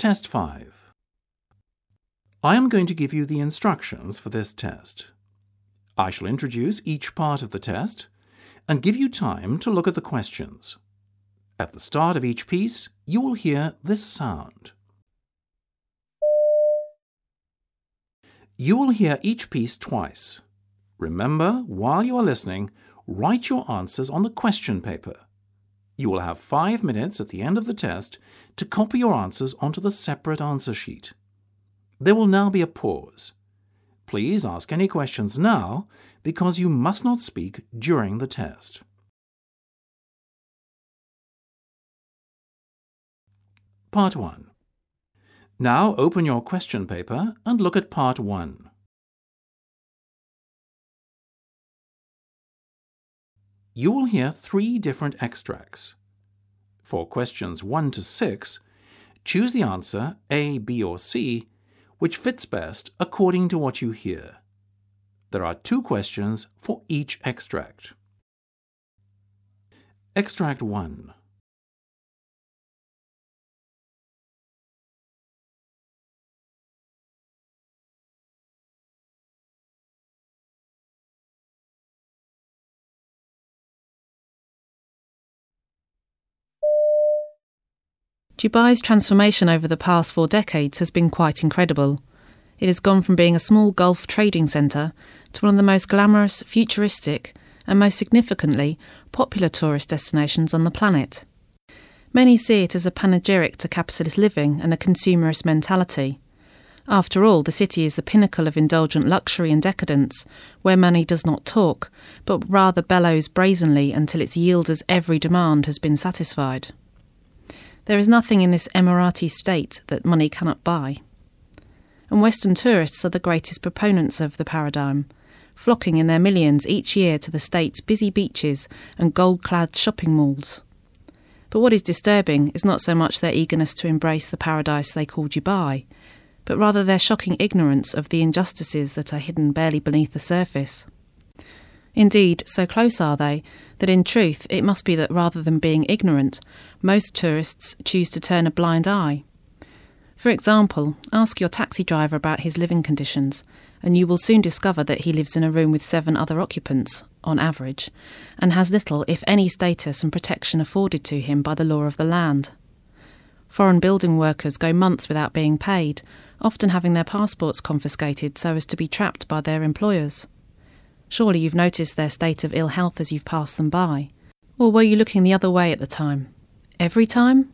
Test 5. I am going to give you the instructions for this test. I shall introduce each part of the test and give you time to look at the questions. At the start of each piece, you will hear this sound. You will hear each piece twice. Remember, while you are listening, write your answers on the question paper. You will have 5 minutes at the end of the test to copy your answers onto the separate answer sheet. There will now be a pause. Please ask any questions now because you must not speak during the test. Part 1. Now open your question paper and look at Part 1. You will hear 3 different extracts. For questions 1 to 6, choose the answer A, B or C, which fits best according to what you hear. There are 2 questions for each extract. Extract 1. Dubai's transformation over the past 4 decades has been quite incredible. It has gone from being a small Gulf trading centre to one of the most glamorous, futuristic and most significantly popular tourist destinations on the planet. Many see it as a panegyric to capitalist living and a consumerist mentality. After all, the city is the pinnacle of indulgent luxury and decadence, where money does not talk, but rather bellows brazenly until its yielder's every demand has been satisfied. There is nothing in this Emirati state that money cannot buy. And Western tourists are the greatest proponents of the paradigm, flocking in their millions each year to the state's busy beaches and gold-clad shopping malls. But what is disturbing is not so much their eagerness to embrace the paradise they call Dubai, but rather their shocking ignorance of the injustices that are hidden barely beneath the surface. Indeed, so close are they that in truth it must be that rather than being ignorant, most tourists choose to turn a blind eye. For example, ask your taxi driver about his living conditions, and you will soon discover that he lives in a room with 7 other occupants, on average, and has little, if any, status and protection afforded to him by the law of the land. Foreign building workers go months without being paid, often having their passports confiscated so as to be trapped by their employers. Surely you've noticed their state of ill health as you've passed them by. Or were you looking the other way at the time? Every time?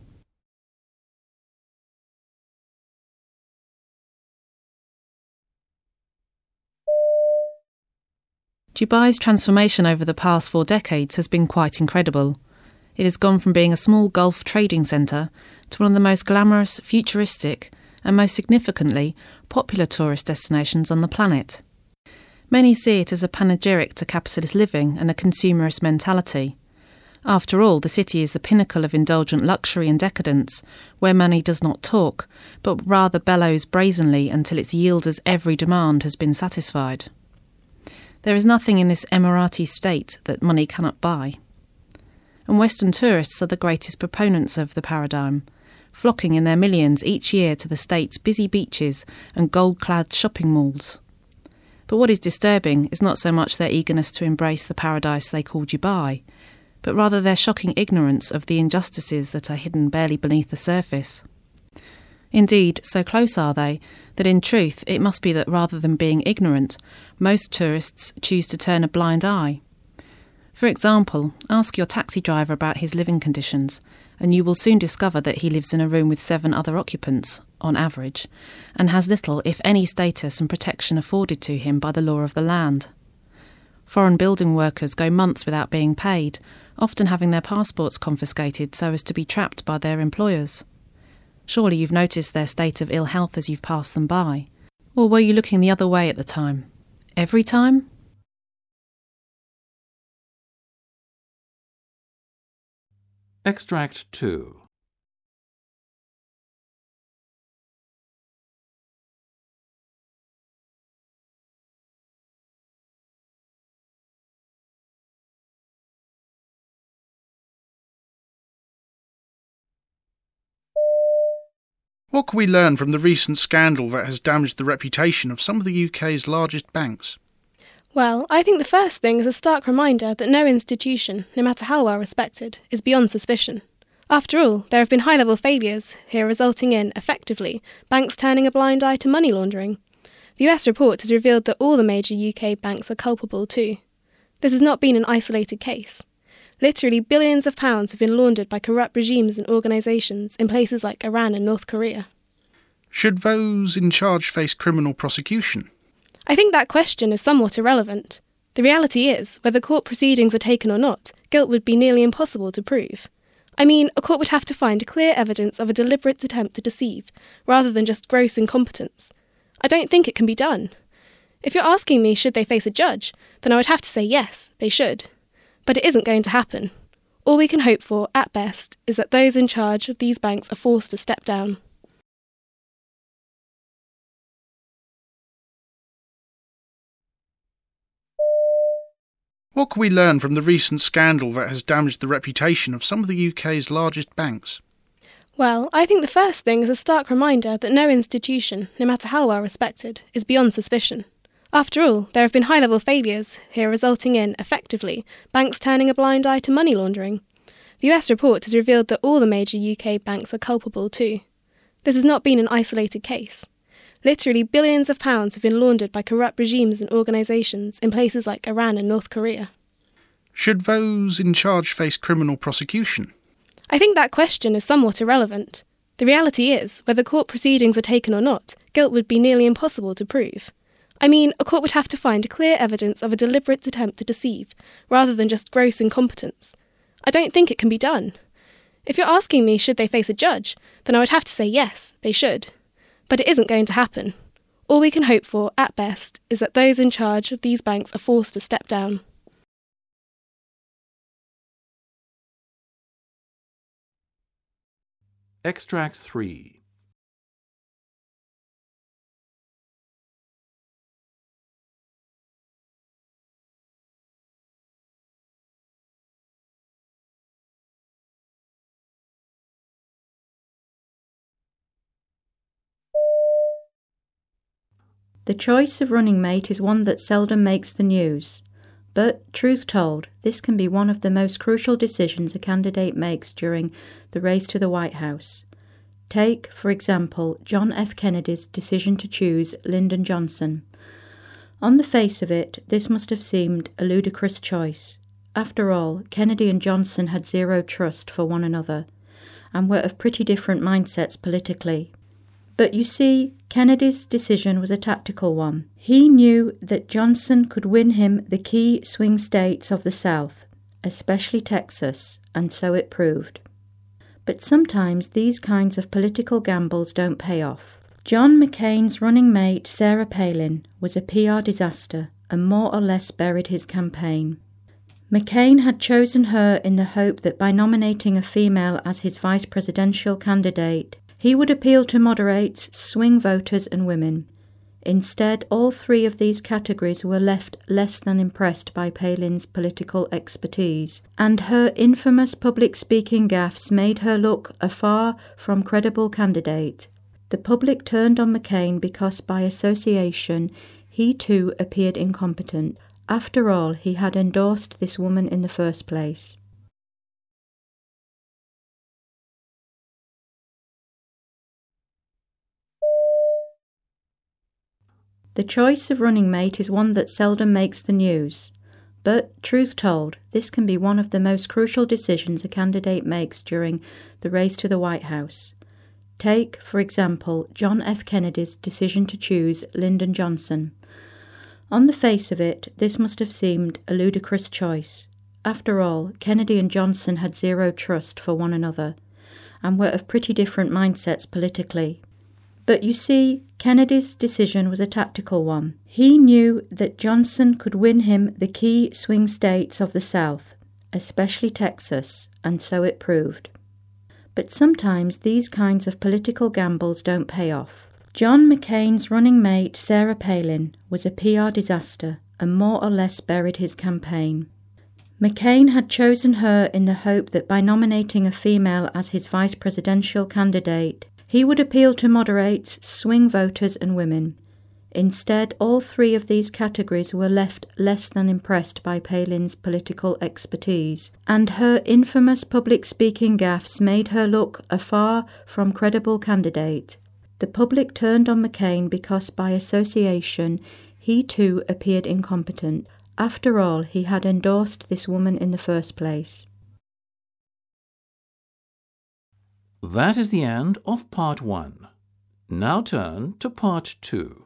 Dubai's transformation over the past 4 decades has been quite incredible. It has gone from being a small Gulf trading centre to one of the most glamorous, futuristic and most significantly popular tourist destinations on the planet. Many see it as a panegyric to capitalist living and a consumerist mentality. After all, the city is the pinnacle of indulgent luxury and decadence, where money does not talk, but rather bellows brazenly until its yielder's every demand has been satisfied. There is nothing in this Emirati state that money cannot buy. And Western tourists are the greatest proponents of the paradigm, flocking in their millions each year to the state's busy beaches and gold-clad shopping malls. But what is disturbing is not so much their eagerness to embrace the paradise they call Dubai, but rather their shocking ignorance of the injustices that are hidden barely beneath the surface. Indeed, so close are they that in truth it must be that rather than being ignorant, most tourists choose to turn a blind eye. For example, ask your taxi driver about his living conditions, and you will soon discover that he lives in a room with 7 other occupants, on average, and has little, if any, status and protection afforded to him by the law of the land. Foreign building workers go months without being paid, often having their passports confiscated so as to be trapped by their employers. Surely you've noticed their state of ill health as you've passed them by. Or were you looking the other way at the time? Every time? Extract 2. What can we learn from the recent scandal that has damaged the reputation of some of the UK's largest banks? Well, I think the first thing is a stark reminder that no institution, no matter how well respected, is beyond suspicion. After all, there have been high-level failures here resulting in, effectively, banks turning a blind eye to money laundering. The US report has revealed that all the major UK banks are culpable too. This has not been an isolated case. Literally billions of pounds have been laundered by corrupt regimes and organisations in places like Iran and North Korea. Should those in charge face criminal prosecution? I think that question is somewhat irrelevant. The reality is, whether court proceedings are taken or not, guilt would be nearly impossible to prove. I mean, a court would have to find clear evidence of a deliberate attempt to deceive, rather than just gross incompetence. I don't think it can be done. If you're asking me should they face a judge, then I would have to say yes, they should. But it isn't going to happen. All we can hope for, at best, is that those in charge of these banks are forced to step down. What can we learn from the recent scandal that has damaged the reputation of some of the UK's largest banks? Well, I think the first thing is a stark reminder that no institution, no matter how well respected, is beyond suspicion. After all, there have been high-level failures here resulting in, effectively, banks turning a blind eye to money laundering. The US report has revealed that all the major UK banks are culpable too. This has not been an isolated case. Literally billions of pounds have been laundered by corrupt regimes and organisations in places like Iran and North Korea. Should those in charge face criminal prosecution? I think that question is somewhat irrelevant. The reality is, whether court proceedings are taken or not, guilt would be nearly impossible to prove. I mean, a court would have to find clear evidence of a deliberate attempt to deceive, rather than just gross incompetence. I don't think it can be done. If you're asking me should they face a judge, then I would have to say yes, they should. But it isn't going to happen. All we can hope for, at best, is that those in charge of these banks are forced to step down. Extract 3. The choice of running mate is one that seldom makes the news. But, truth told, this can be one of the most crucial decisions a candidate makes during the race to the White House. Take, for example, John F. Kennedy's decision to choose Lyndon Johnson. On the face of it, this must have seemed a ludicrous choice. After all, Kennedy and Johnson had zero trust for one another, and were of pretty different mindsets politically. But you see, Kennedy's decision was a tactical one. He knew that Johnson could win him the key swing states of the South, especially Texas, and so it proved. But sometimes these kinds of political gambles don't pay off. John McCain's running mate, Sarah Palin, was a PR disaster and more or less buried his campaign. McCain had chosen her in the hope that by nominating a female as his vice presidential candidate, he would appeal to moderates, swing voters and women. Instead, all three of these categories were left less than impressed by Palin's political expertise, and her infamous public speaking gaffes made her look a far from credible candidate. The public turned on McCain because, by association, he too appeared incompetent. After all, he had endorsed this woman in the first place. The choice of running mate is one that seldom makes the news. But, truth told, this can be one of the most crucial decisions a candidate makes during the race to the White House. Take, for example, John F. Kennedy's decision to choose Lyndon Johnson. On the face of it, this must have seemed a ludicrous choice. After all, Kennedy and Johnson had zero trust for one another, and were of pretty different mindsets politically. But you see, Kennedy's decision was a tactical one. He knew that Johnson could win him the key swing states of the South, especially Texas, and so it proved. But sometimes these kinds of political gambles don't pay off. John McCain's running mate, Sarah Palin, was a PR disaster and more or less buried his campaign. McCain had chosen her in the hope that by nominating a female as his vice presidential candidate, He would appeal to moderates, swing voters and women. Instead, all three of these categories were left less than impressed by Palin's political expertise, and her infamous public speaking gaffes made her look a far from credible candidate. The public turned on McCain because, by association, he too appeared incompetent. After all, he had endorsed this woman in the first place. That is the end of Part 1. Now turn to Part 2.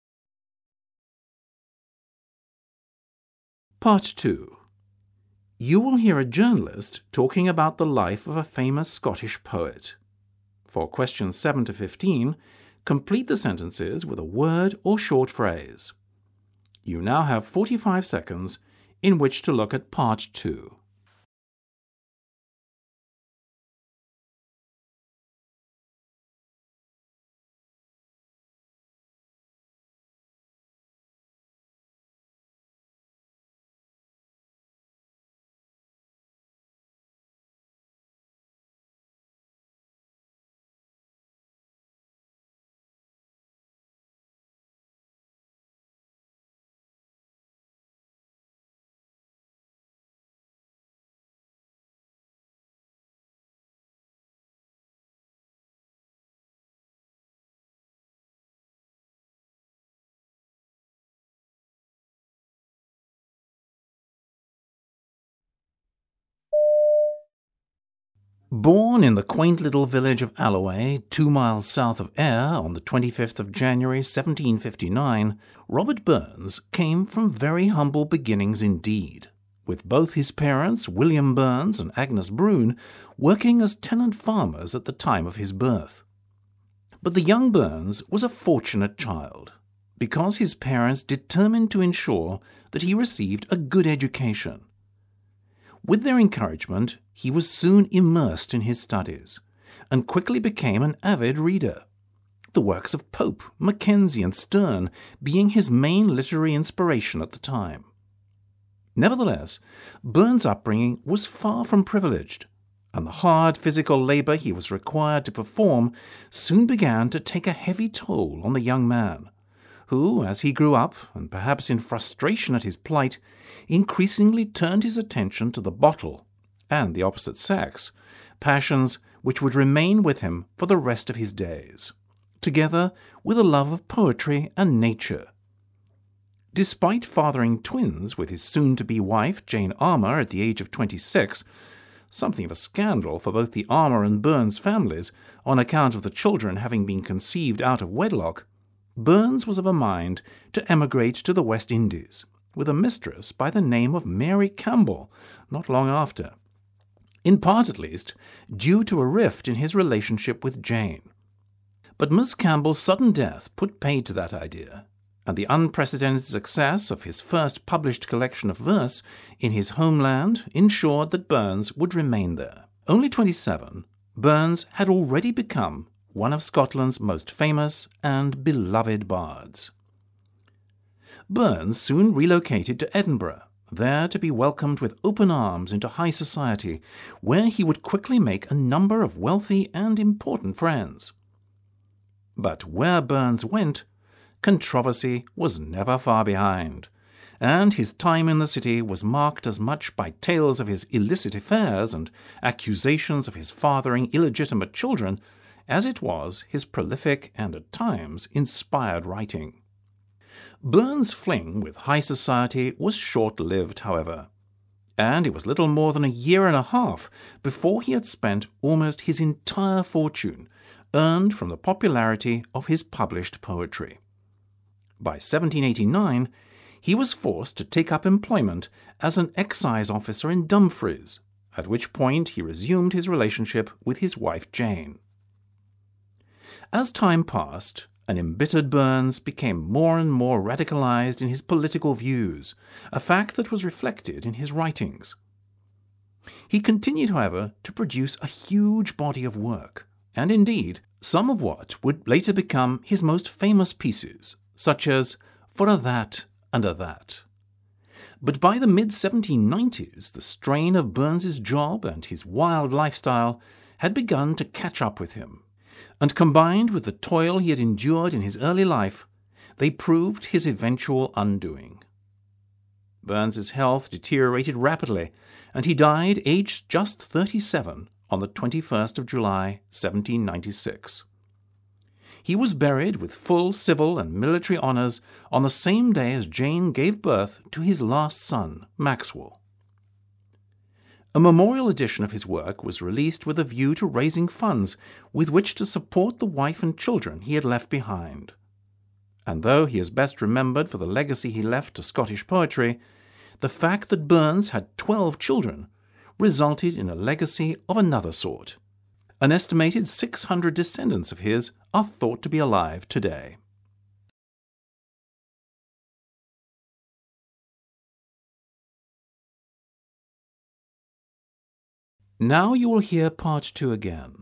Part 2. You will hear a journalist talking about the life of a famous Scottish poet. For questions 7 to 15, complete the sentences with a word or short phrase. You now have 45 seconds in which to look at Part 2. Born in the quaint little village of Alloway, 2 miles south of Ayr, on the 25th of January 1759, Robert Burns came from very humble beginnings indeed, with both his parents, William Burns and Agnes Brune, working as tenant farmers at the time of his birth. But the young Burns was a fortunate child, because his parents determined to ensure that he received a good education. With their encouragement, he was soon immersed in his studies, and quickly became an avid reader, the works of Pope, Mackenzie and Sterne being his main literary inspiration at the time. Nevertheless, Burns' upbringing was far from privileged, and the hard physical labour he was required to perform soon began to take a heavy toll on the young man, who, as he grew up, and perhaps in frustration at his plight, increasingly turned his attention to the bottle and the opposite sex, passions which would remain with him for the rest of his days, together with a love of poetry and nature. Despite fathering twins with his soon-to-be wife, Jane Armour, at the age of 26, something of a scandal for both the Armour and Burns families on account of the children having been conceived out of wedlock, Burns was of a mind to emigrate to the West Indies, with a mistress by the name of Mary Campbell, not long after, in part at least due to a rift in his relationship with Jane. But Miss Campbell's sudden death put paid to that idea, and the unprecedented success of his first published collection of verse in his homeland ensured that Burns would remain there. Only 27, Burns had already become one of Scotland's most famous and beloved bards. Burns soon relocated to Edinburgh, there to be welcomed with open arms into high society, where he would quickly make a number of wealthy and important friends. But where Burns went, controversy was never far behind, and his time in the city was marked as much by tales of his illicit affairs and accusations of his fathering illegitimate children as it was his prolific and at times inspired writing. Burns' fling with high society was short-lived, however, and it was little more than a year and a half before he had spent almost his entire fortune earned from the popularity of his published poetry. By 1789, he was forced to take up employment as an excise officer in Dumfries, at which point he resumed his relationship with his wife Jane. As time passed, an embittered Burns became more and more radicalized in his political views, a fact that was reflected in his writings. He continued, however, to produce a huge body of work, and indeed, some of what would later become his most famous pieces, such as For a That and a That. But by the mid-1790s, the strain of Burns's job and his wild lifestyle had begun to catch up with him, and combined with the toil he had endured in his early life, they proved his eventual undoing. Burns's health deteriorated rapidly, and he died aged just 37 on the 21st of July, 1796. He was buried with full civil and military honours on the same day as Jane gave birth to his last son, Maxwell. A memorial edition of his work was released with a view to raising funds with which to support the wife and children he had left behind. And though he is best remembered for the legacy he left to Scottish poetry, the fact that Burns had 12 children resulted in a legacy of another sort. An estimated 600 descendants of his are thought to be alive today. Now you will hear part 2 again.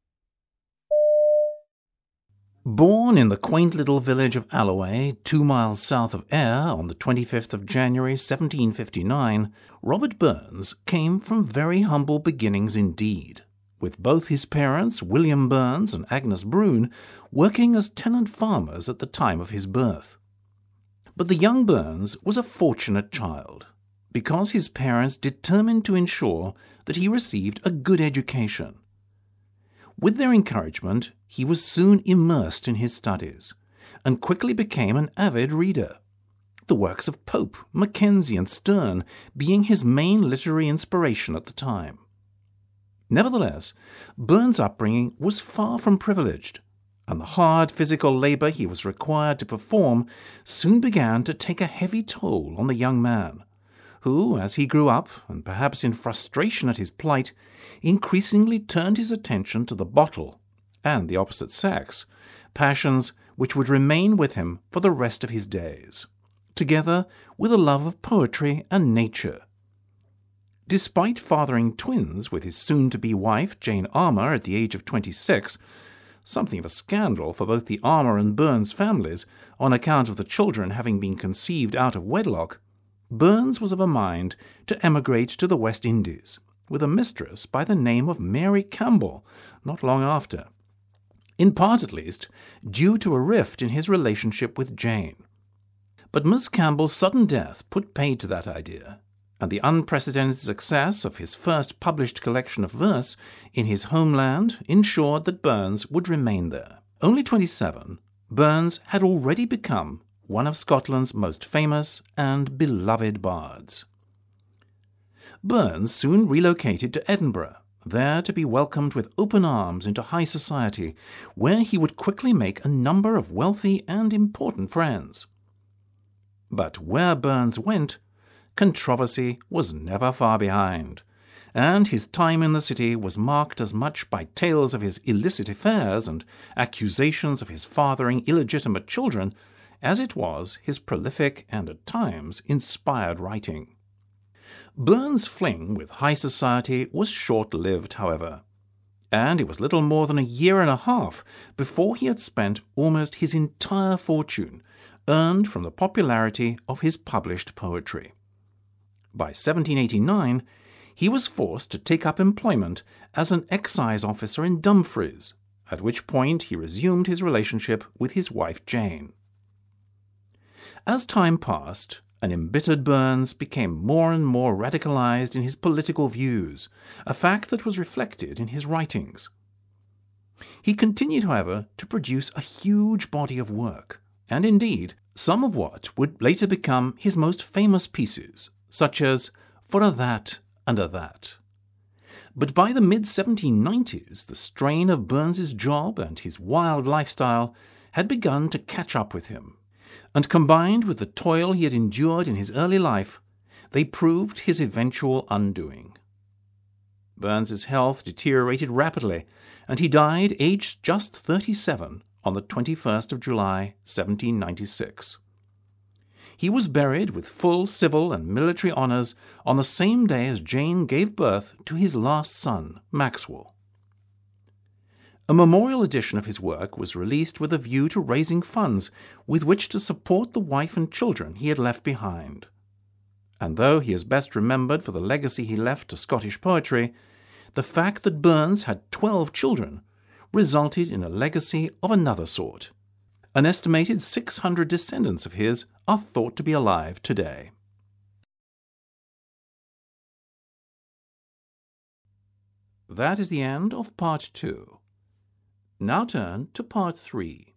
Born in the quaint little village of Alloway, 2 miles south of Ayr, on the 25th of January 1759, Robert Burns came from very humble beginnings indeed, with both his parents, William Burns and Agnes Brune, working as tenant farmers at the time of his birth. But the young Burns was a fortunate child, because his parents determined to ensure that he received a good education. With their encouragement, he was soon immersed in his studies, and quickly became an avid reader, the works of Pope, Mackenzie, and Sterne being his main literary inspiration at the time. Nevertheless, Burns' upbringing was far from privileged, and the hard physical labour he was required to perform soon began to take a heavy toll on the young man, who, as he grew up, and perhaps in frustration at his plight, increasingly turned his attention to the bottle and the opposite sex, passions which would remain with him for the rest of his days, together with a love of poetry and nature. Despite fathering twins with his soon-to-be wife, Jane Armour, at the age of 26, something of a scandal for both the Armour and Burns families on account of the children having been conceived out of wedlock, Burns was of a mind to emigrate to the West Indies, with a mistress by the name of Mary Campbell not long after, in part at least due to a rift in his relationship with Jane. But Miss Campbell's sudden death put paid to that idea, and the unprecedented success of his first published collection of verse in his homeland ensured that Burns would remain there. Only 27, Burns had already become one of Scotland's most famous and beloved bards. Burns soon relocated to Edinburgh, there to be welcomed with open arms into high society, where he would quickly make a number of wealthy and important friends. But where Burns went, controversy was never far behind, and his time in the city was marked as much by tales of his illicit affairs and accusations of his fathering illegitimate children as it was his prolific and at times inspired writing. Burns' fling with high society was short-lived, however, and it was little more than a year and a half before he had spent almost his entire fortune earned from the popularity of his published poetry. By 1789, he was forced to take up employment as an excise officer in Dumfries, at which point he resumed his relationship with his wife Jane. As time passed, an embittered Burns became more and more radicalized in his political views, a fact that was reflected in his writings. He continued, however, to produce a huge body of work, and indeed, some of what would later become his most famous pieces, such as For a That and a That. But by the mid-1790s, the strain of Burns's job and his wild lifestyle had begun to catch up with him, and combined with the toil he had endured in his early life, they proved his eventual undoing. Burns's health deteriorated rapidly, and he died aged just 37 on the 21st of July, 1796. He was buried with full civil and military honours on the same day as Jane gave birth to his last son, Maxwell. A memorial edition of his work was released with a view to raising funds with which to support the wife and children he had left behind. And though he is best remembered for the legacy he left to Scottish poetry, the fact that Burns had 12 children resulted in a legacy of another sort. An estimated 600 descendants of his are thought to be alive today. That is the end of Part 2. Now turn to Part 3.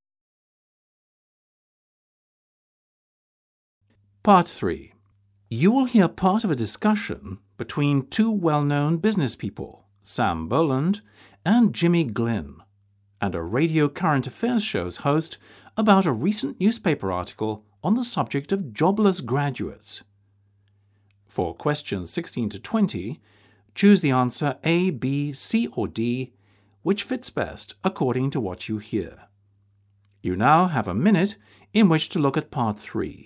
Part 3. You will hear part of a discussion between two well-known business people, Sam Boland and Jimmy Glynn, and a Radio Current Affairs show's host about a recent newspaper article on the subject of jobless graduates. For questions 16 to 20, choose the answer A, B, C or D, which fits best according to what you hear. You now have a minute in which to look at Part 3.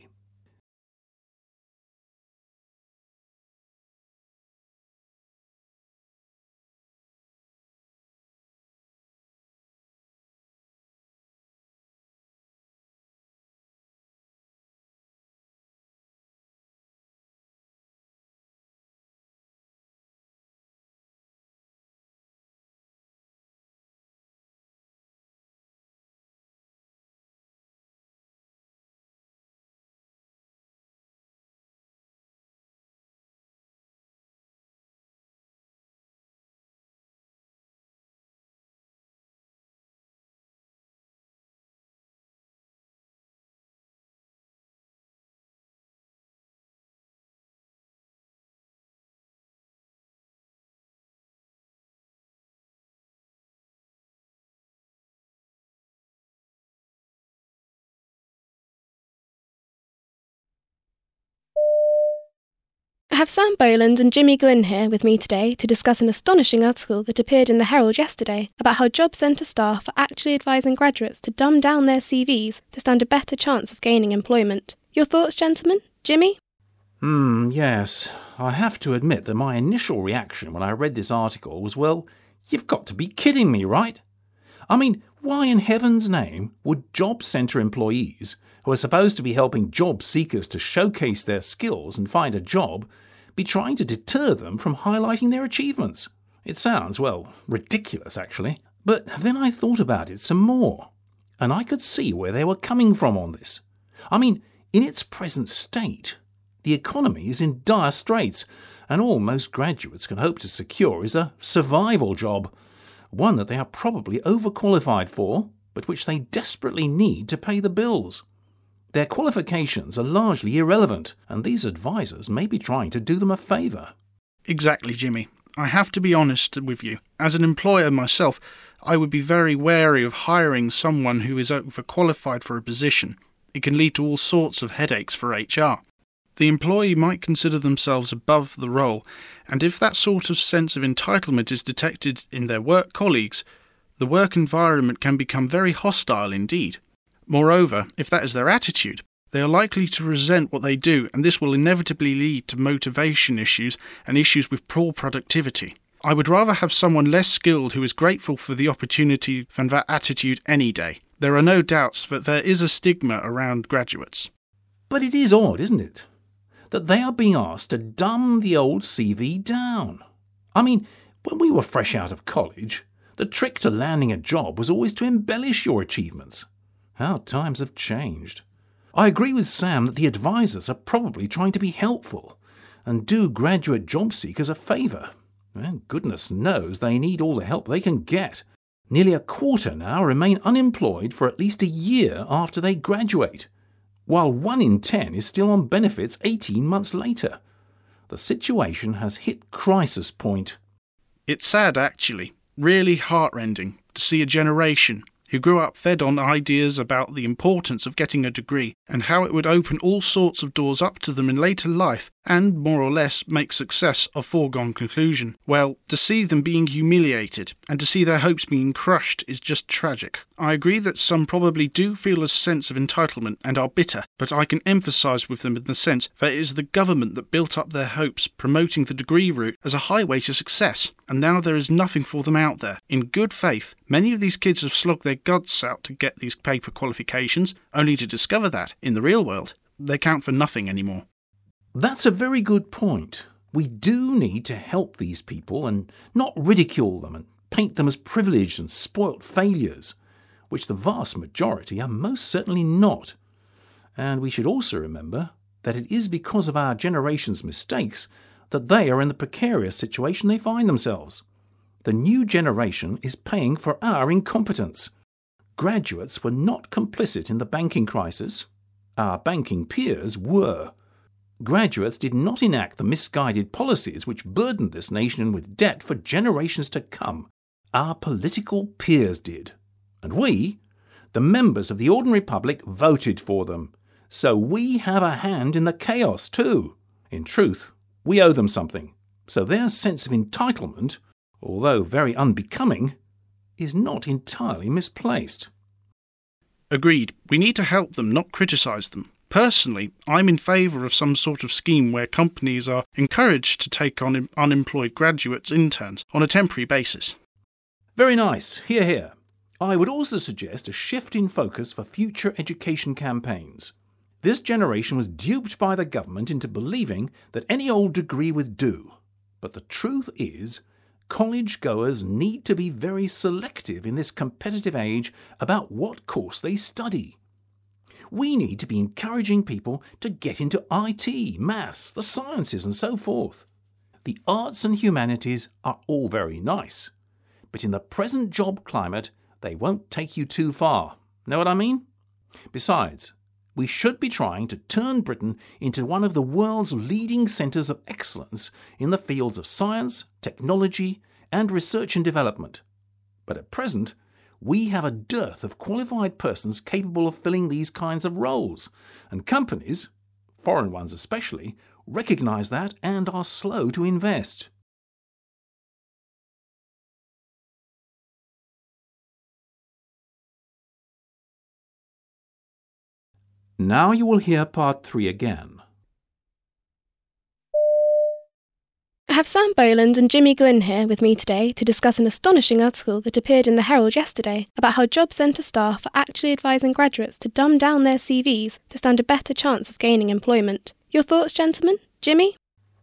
I have Sam Boland and Jimmy Glynn here with me today to discuss an astonishing article that appeared in the Herald yesterday about how job centre staff are actually advising graduates to dumb down their CVs to stand a better chance of gaining employment. Your thoughts, gentlemen? Jimmy? Yes. I have to admit that my initial reaction when I read this article was, well, you've got to be kidding me, right? I mean, why in heaven's name would job centre employees, who are supposed to be helping job seekers to showcase their skills and find a job, be trying to deter them from highlighting their achievements? It sounds, well, ridiculous actually. But then I thought about it some more, and I could see where they were coming from on this. I mean, in its present state, the economy is in dire straits, and all most graduates can hope to secure is a survival job, one that they are probably overqualified for, but which they desperately need to pay the bills. Their qualifications are largely irrelevant, and these advisors may be trying to do them a favour. Exactly, Jimmy. I have to be honest with you. As an employer myself, I would be very wary of hiring someone who is overqualified for a position. It can lead to all sorts of headaches for HR. The employee might consider themselves above the role, and if that sort of sense of entitlement is detected in their work colleagues, the work environment can become very hostile indeed. Moreover, if that is their attitude, they are likely to resent what they do, and this will inevitably lead to motivation issues and issues with poor productivity. I would rather have someone less skilled who is grateful for the opportunity than that attitude any day. There are no doubts that there is a stigma around graduates. But it is odd, isn't it, that they are being asked to dumb the old CV down. I mean, when we were fresh out of college, the trick to landing a job was always to embellish your achievements. How times have changed. I agree with Sam that the advisors are probably trying to be helpful and do graduate job seekers a favour. And goodness knows they need all the help they can get. Nearly a quarter now remain unemployed for at least a year after they graduate, while 1 in 10 is still on benefits 18 months later. The situation has hit crisis point. It's sad, actually, really heartrending, to see a generation who grew up fed on ideas about the importance of getting a degree and how it would open all sorts of doors up to them in later life and, more or less, make success a foregone conclusion. Well, to see them being humiliated and to see their hopes being crushed is just tragic. I agree that some probably do feel a sense of entitlement and are bitter, but I can empathise with them in the sense that it is the government that built up their hopes, promoting the degree route as a highway to success, and now there is nothing for them out there. In good faith, many of these kids have slogged their guts out to get these paper qualifications, only to discover that, in the real world, they count for nothing anymore. That's a very good point. We do need to help these people and not ridicule them and paint them as privileged and spoilt failures, which the vast majority are most certainly not. And we should also remember that it is because of our generation's mistakes that they are in the precarious situation they find themselves. The new generation is paying for our incompetence. Graduates were not complicit in the banking crisis. Our banking peers were. Graduates did not enact the misguided policies which burdened this nation with debt for generations to come. Our political peers did. And we, the members of the ordinary public, voted for them. So we have a hand in the chaos too. In truth, we owe them something. So their sense of entitlement, although very unbecoming, is not entirely misplaced. Agreed. We need to help them, not criticise them. Personally, I'm in favour of some sort of scheme where companies are encouraged to take on unemployed graduates interns on a temporary basis. Very nice. Hear, hear. I would also suggest a shift in focus for future education campaigns. This generation was duped by the government into believing that any old degree would do. But the truth is, college goers need to be very selective in this competitive age about what course they study. We need to be encouraging people to get into IT, maths, the sciences and so forth. The arts and humanities are all very nice, but in the present job climate, they won't take you too far. Know what I mean? Besides, we should be trying to turn Britain into one of the world's leading centres of excellence in the fields of science, technology and research and development. But at present, we have a dearth of qualified persons capable of filling these kinds of roles, and companies, foreign ones especially, recognise that and are slow to invest. Now you will hear part 3 again. I have Sam Boland and Jimmy Glynn here with me today to discuss an astonishing article that appeared in the Herald yesterday about how job centre staff are actually advising graduates to dumb down their CVs to stand a better chance of gaining employment. Your thoughts, gentlemen? Jimmy?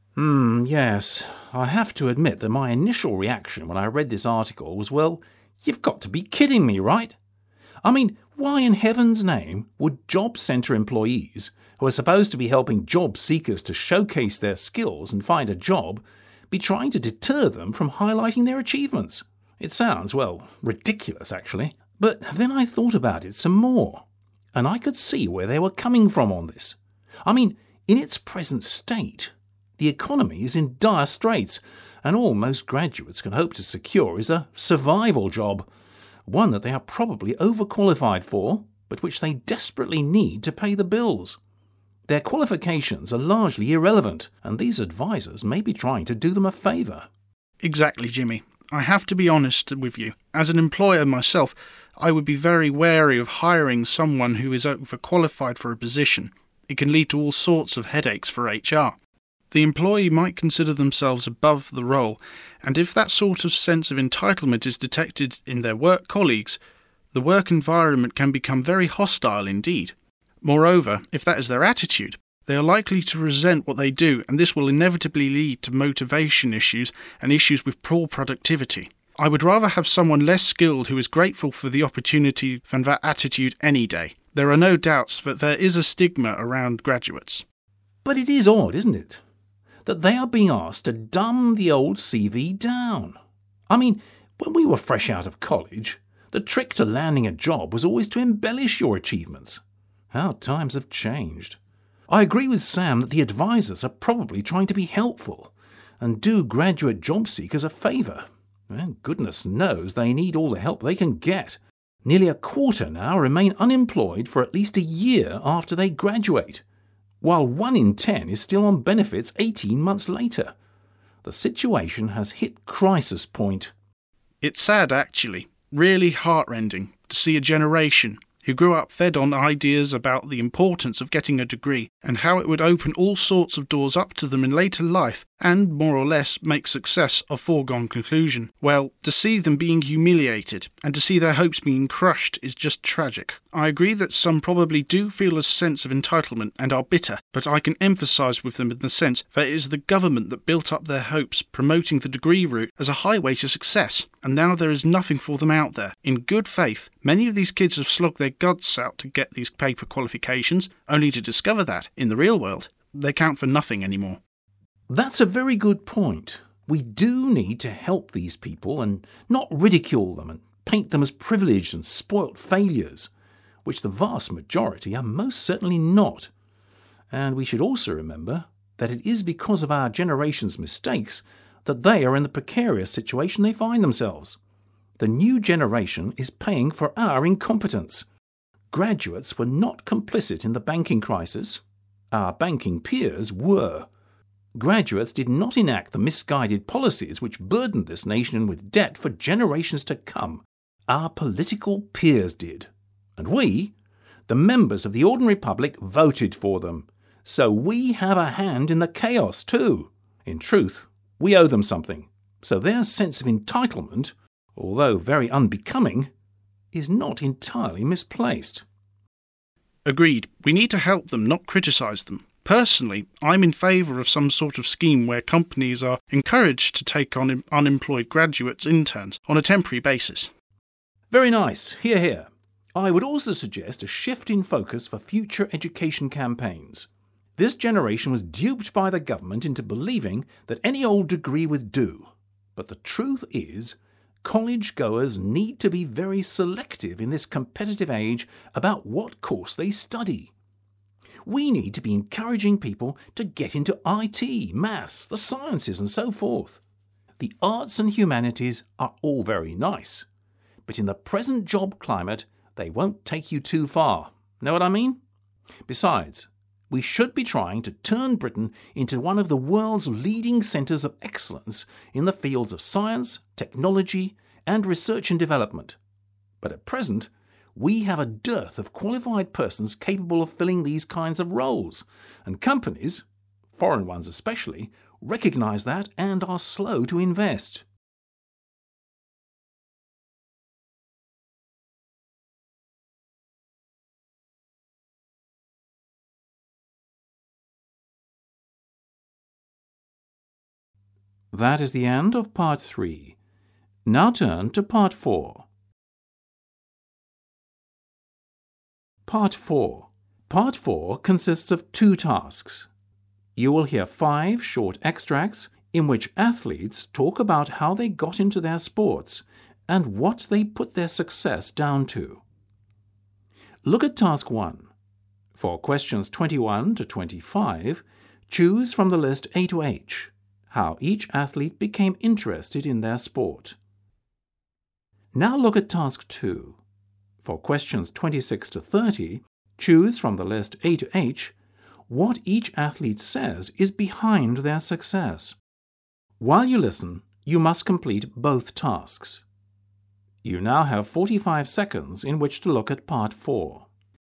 Yes. I have to admit that my initial reaction when I read this article was, well, you've got to be kidding me, right? I mean, why in heaven's name would job centre employees, who are supposed to be helping job seekers to showcase their skills and find a job, be trying to deter them from highlighting their achievements? It sounds, well, ridiculous actually. But then I thought about it some more, and I could see where they were coming from on this. I mean, in its present state, the economy is in dire straits, and all most graduates can hope to secure is a survival job, one that they are probably overqualified for, but which they desperately need to pay the bills. Their qualifications are largely irrelevant, and these advisors may be trying to do them a favour. Exactly, Jimmy. I have to be honest with you. As an employer myself, I would be very wary of hiring someone who is overqualified for a position. It can lead to all sorts of headaches for HR. The employee might consider themselves above the role, and if that sort of sense of entitlement is detected in their work colleagues, the work environment can become very hostile indeed. Moreover, if that is their attitude, they are likely to resent what they do, and this will inevitably lead to motivation issues and issues with poor productivity. I would rather have someone less skilled who is grateful for the opportunity than that attitude any day. There are no doubts that there is a stigma around graduates. But it is odd, isn't it, that they are being asked to dumb the old CV down. I mean, when we were fresh out of college, the trick to landing a job was always to embellish your achievements. How times have changed. I agree with Sam that the advisors are probably trying to be helpful and do graduate job seekers a favour. And goodness knows they need all the help they can get. Nearly a quarter now remain unemployed for at least a year after they graduate, while 1 in 10 is still on benefits 18 months later. The situation has hit crisis point. It's sad, actually. Really heartrending to see a generation who grew up fed on ideas about the importance of getting a degree and how it would open all sorts of doors up to them in later life, and more or less make success a foregone conclusion. Well, to see them being humiliated and to see their hopes being crushed is just tragic. I agree that some probably do feel a sense of entitlement and are bitter, but I can empathise with them in the sense that it is the government that built up their hopes, promoting the degree route as a highway to success, and now there is nothing for them out there. In good faith, many of these kids have slogged their guts out to get these paper qualifications, only to discover that, in the real world, they count for nothing anymore. That's a very good point. We do need to help these people and not ridicule them and paint them as privileged and spoilt failures, which the vast majority are most certainly not. And we should also remember that it is because of our generation's mistakes that they are in the precarious situation they find themselves. The new generation is paying for our incompetence. Graduates were not complicit in the banking crisis. Our banking peers were. Graduates did not enact the misguided policies which burdened this nation with debt for generations to come. Our political peers did. And we, the members of the ordinary public, voted for them. So we have a hand in the chaos too. In truth, we owe them something. So their sense of entitlement, although very unbecoming, is not entirely misplaced. Agreed. We need to help them, not criticise them. Personally, I'm in favour of some sort of scheme where companies are encouraged to take on unemployed graduates interns on a temporary basis. Very nice. Hear, hear. I would also suggest a shift in focus for future education campaigns. This generation was duped by the government into believing that any old degree would do. But the truth is, college goers need to be very selective in this competitive age about what course they study. We need to be encouraging people to get into IT, maths, the sciences and so forth. The arts and humanities are all very nice, but in the present job climate, they won't take you too far. Know what I mean? Besides, we should be trying to turn Britain into one of the world's leading centres of excellence in the fields of science, technology and research and development. But at present, we have a dearth of qualified persons capable of filling these kinds of roles, and companies, foreign ones especially, recognise that and are slow to invest. That is the end of Part 3. Now turn to Part 4. Part 4. Part 4 consists of 2 tasks. You will hear 5 short extracts in which athletes talk about how they got into their sports and what they put their success down to. Look at Task 1. For questions 21 to 25, choose from the list A to H, how each athlete became interested in their sport. Now look at Task 2. For questions 26 to 30, choose from the list A to H what each athlete says is behind their success. While you listen, you must complete both tasks. You now have 45 seconds in which to look at Part 4.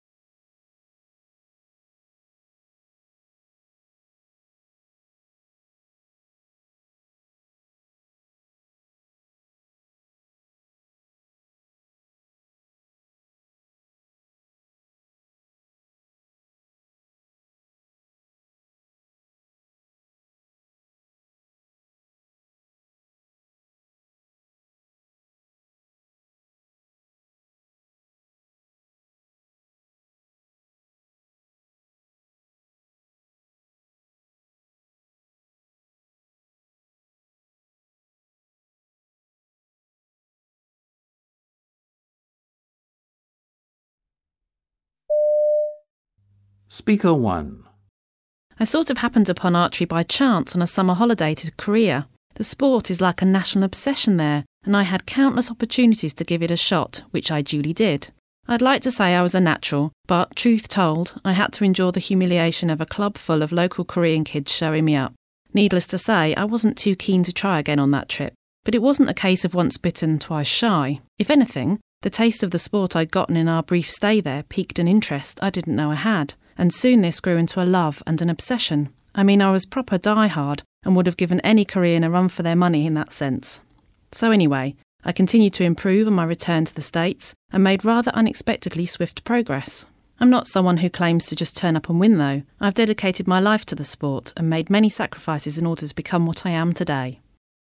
Speaker 1. I sort of happened upon archery by chance on a summer holiday to Korea. The sport is like a national obsession there, and I had countless opportunities to give it a shot, which I duly did. I'd like to say I was a natural, but, truth told, I had to endure the humiliation of a club full of local Korean kids showing me up. Needless to say, I wasn't too keen to try again on that trip. But it wasn't a case of once bitten, twice shy. If anything, the taste of the sport I'd gotten in our brief stay there piqued an interest I didn't know I had, and soon this grew into a love and an obsession. I mean, I was proper die-hard and would have given any Korean a run for their money in that sense. So anyway, I continued to improve on my return to the States and made rather unexpectedly swift progress. I'm not someone who claims to just turn up and win though. I've dedicated my life to the sport and made many sacrifices in order to become what I am today.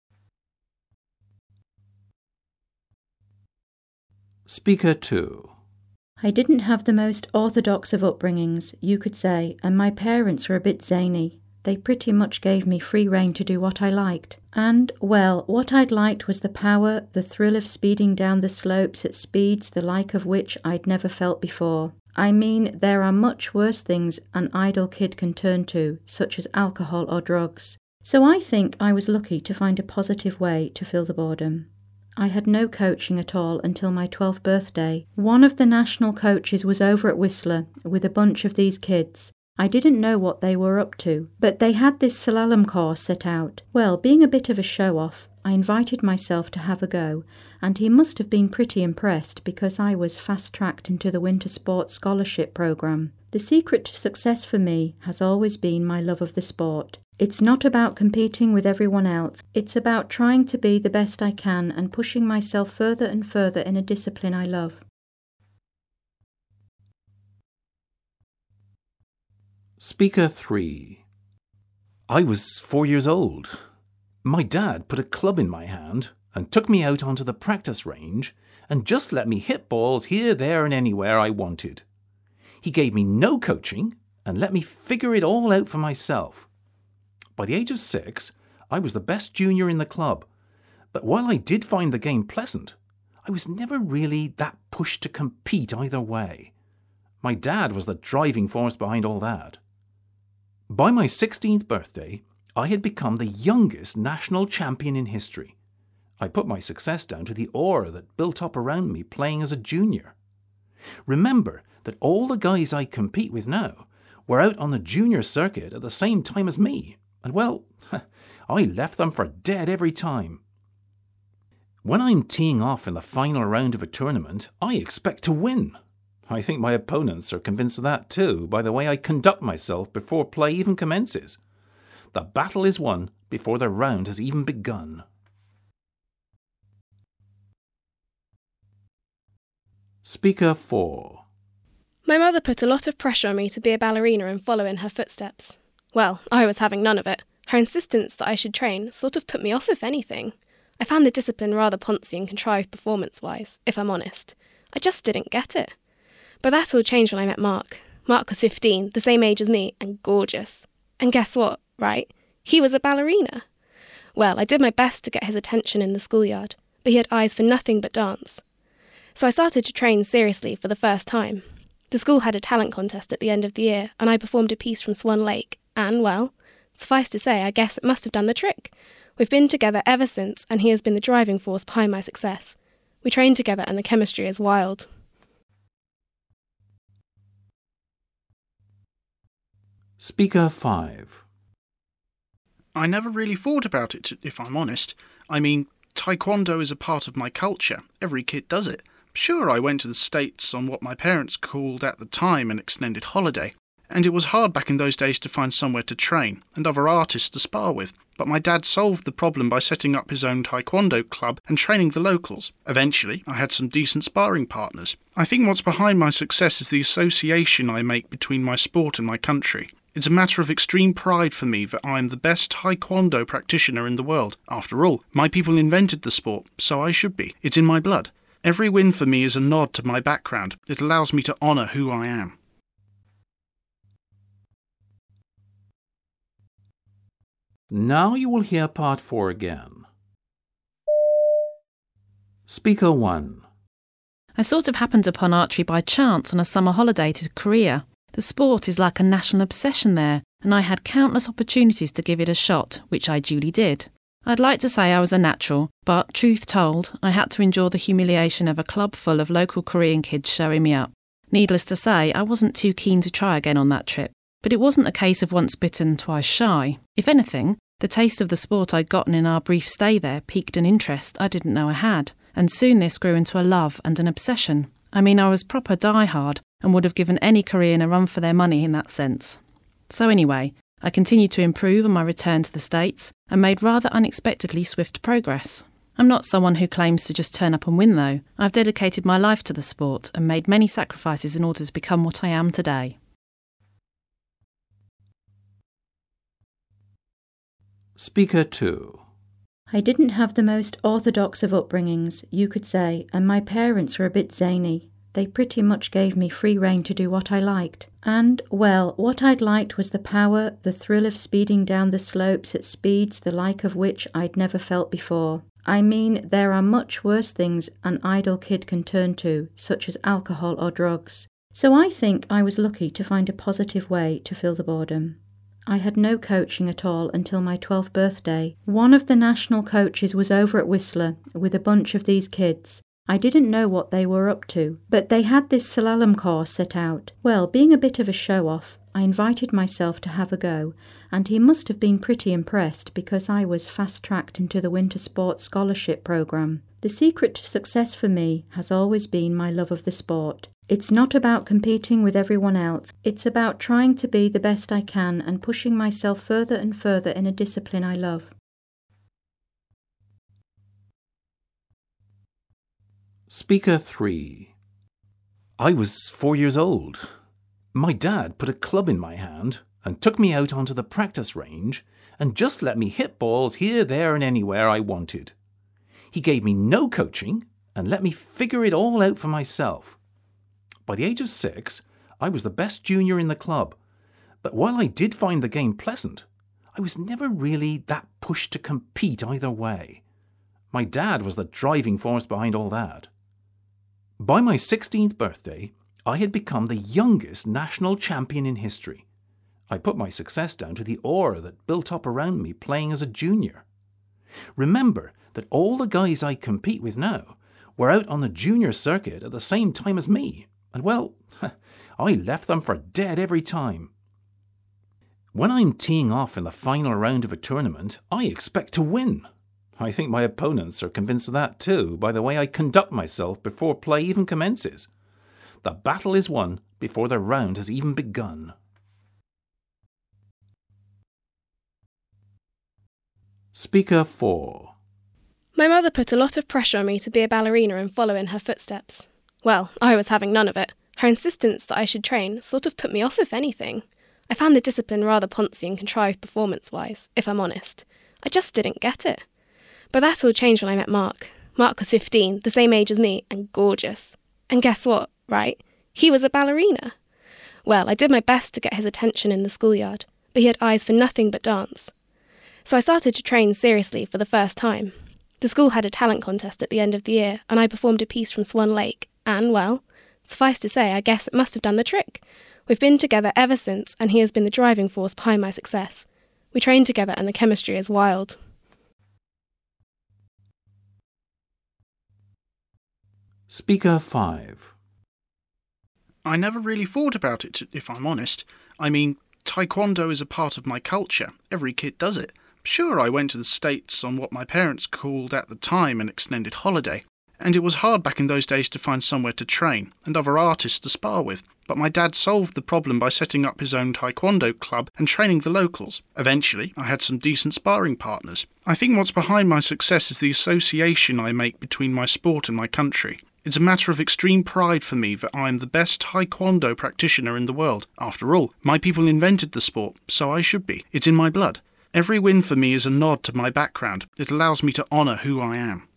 Speaker 2. I didn't have the most orthodox of upbringings, you could say, and my parents were a bit zany. They pretty much gave me free rein to do what I liked. And, well, what I'd liked was the power, the thrill of speeding down the slopes at speeds the like of which I'd never felt before. I mean, there are much worse things an idle kid can turn to, such as alcohol or drugs. So I think I was lucky to find a positive way to fill the boredom. I had no coaching at all until my 12th birthday. One of the national coaches was over at Whistler with a bunch of these kids. I didn't know what they were up to, but they had this slalom course set out. Well, being a bit of a show-off, I invited myself to have a go, and he must have been pretty impressed because I was fast-tracked into the Winter Sports Scholarship Programme. The secret to success for me has always been my love of the sport. It's not about competing with everyone else. It's about trying to be the best I can and pushing myself further and further in a discipline I love. Speaker 3. I was 4 years old. My dad put a club in my hand and took me out onto the practice range and just let me hit balls here, there and anywhere I wanted. He gave me no coaching and let me figure it all out for myself. By the age of 6, I was the best junior in the club, but while I did find the game pleasant, I was never really that pushed to compete either way. My dad was the driving force behind all that. By my 16th birthday, I had become the youngest national champion in history. I put my success down to the aura that built up around me playing as a junior. Remember that all the guys I compete with now were out on the junior circuit at the same time as me. And well, I left them for dead every time. When I'm teeing off in the final round of a tournament, I expect to win. I think my opponents are convinced of that too, by the way I conduct myself before play even commences. The battle is won before the round has even begun. Speaker 4. My mother put a lot of pressure on me to be a ballerina and follow in her footsteps. Well, I was having none of it. Her insistence that I should train sort of put me off, if anything. I found the discipline rather poncy and contrived performance-wise, if I'm honest. I just didn't get it. But that all changed when I met Mark. Mark was 15, the same age as me, and gorgeous. And guess what, right? He was a ballerina. Well, I did my best to get his attention in the schoolyard, but he had eyes for nothing but dance. So I started to train seriously for the first time. The school had a talent contest at the end of the year, and I performed a piece from Swan Lake, and, well, suffice to say, I guess it must have done the trick. We've been together ever since, and he has been the driving force behind my success. We train together and the chemistry is wild. Speaker 5. I never really thought about it, if I'm honest. I mean, taekwondo is a part of my culture. Every kid does it. Sure, I went to the States on what my parents called at the time an extended holiday, and it was hard back in those days to find somewhere to train and other artists to spar with. But my dad solved the problem by setting up his own taekwondo club and training the locals. Eventually, I had some decent sparring partners. I think what's behind my success is the association I make between my sport and my country. It's a matter of extreme pride for me that I am the best taekwondo practitioner in the world. After all, my people invented the sport, so I should be. It's in my blood. Every win for me is a nod to my background. It allows me to honour who I am. Now you will hear part 4 again. Speaker 1. I sort of happened upon archery by chance on a summer holiday to Korea. The sport is like a national obsession there, and I had countless opportunities to give it a shot, which I duly did. I'd like to say I was a natural, but, truth told, I had to endure the humiliation of a club full of local Korean kids showing me up. Needless to say, I wasn't too keen to try again on that trip. But it wasn't a case of once bitten, twice shy. If anything, the taste of the sport I'd gotten in our brief stay there piqued an interest I didn't know I had, and soon this grew into a love and an obsession. I mean, I was proper die-hard and would have given any Korean a run for their money in that sense. So anyway, I continued to improve on my return to the States and made rather unexpectedly swift progress. I'm not someone who claims to just turn up and win though. I've dedicated my life to the sport and made many sacrifices in order to become what I am today. Speaker 2. I didn't have the most orthodox of upbringings, you could say, and my parents were a bit zany. They pretty much gave me free rein to do what I liked. And, well, what I'd liked was the power, the thrill of speeding down the slopes at speeds the like of which I'd never felt before. I mean, there are much worse things an idle kid can turn to, such as alcohol or drugs. So I think I was lucky to find a positive way to fill the boredom. I had no coaching at all until my 12th birthday. One of the national coaches was over at Whistler with a bunch of these kids. I didn't know what they were up to, but they had this slalom course set out. Well, being a bit of a show-off, I invited myself to have a go, and he must have been pretty impressed because I was fast-tracked into the Winter Sports Scholarship Programme. The secret to success for me has always been my love of the sport. It's not about competing with everyone else. It's about trying to be the best I can and pushing myself further and further in a discipline I love. Speaker 3. I was 4 years old. My dad put a club in my hand and took me out onto the practice range and just let me hit balls here, there and anywhere I wanted. He gave me no coaching and let me figure it all out for myself. By the age of 6, I was the best junior in the club, but while I did find the game pleasant, I was never really that pushed to compete either way. My dad was the driving force behind all that. By my 16th birthday, I had become the youngest national champion in history. I put my success down to the aura that built up around me playing as a junior. Remember that all the guys I compete with now were out on the junior circuit at the same time as me, and well, I left them for dead every time. When I'm teeing off in the final round of a tournament, I expect to win. I think my opponents are convinced of that too by the way I conduct myself before play even commences. The battle is won before the round has even begun. Speaker 4. My mother put a lot of pressure on me to be a ballerina and follow in her footsteps. Well, I was having none of it. Her insistence that I should train sort of put me off, if anything. I found the discipline rather poncy and contrived performance-wise, if I'm honest. I just didn't get it. But that all changed when I met Mark. Mark was 15, the same age as me, and gorgeous. And guess what, right? He was a ballerina. Well, I did my best to get his attention in the schoolyard, but he had eyes for nothing but dance. So I started to train seriously for the first time. The school had a talent contest at the end of the year, and I performed a piece from Swan Lake, and, well, suffice to say, I guess it must have done the trick. We've been together ever since, and he has been the driving force behind my success. We train together, and the chemistry is wild. Speaker 5. I never really thought about it, if I'm honest. I mean, taekwondo is a part of my culture. Every kid does it. Sure, I went to the States on what my parents called at the time an extended holiday, and it was hard back in those days to find somewhere to train and other artists to spar with, but my dad solved the problem by setting up his own taekwondo club and training the locals. Eventually, I had some decent sparring partners. I think what's behind my success is the association I make between my sport and my country. It's a matter of extreme pride for me that I am the best taekwondo practitioner in the world. After all, my people invented the sport, so I should be. It's in my blood. Every win for me is a nod to my background. It allows me to honour who I am.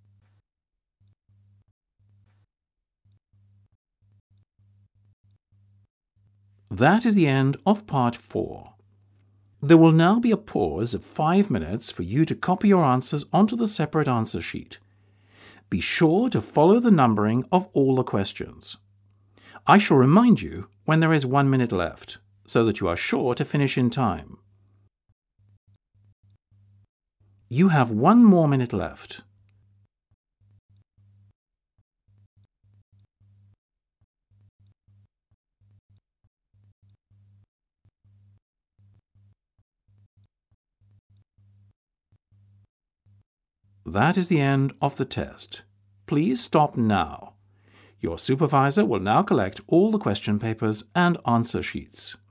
That is the end of part 4. There will now be a pause of 5 minutes for you to copy your answers onto the separate answer sheet. Be sure to follow the numbering of all the questions. I shall remind you when there is 1 minute left, so that you are sure to finish in time. You have 1 more minute left. That is the end of the test. Please stop now. Your supervisor will now collect all the question papers and answer sheets.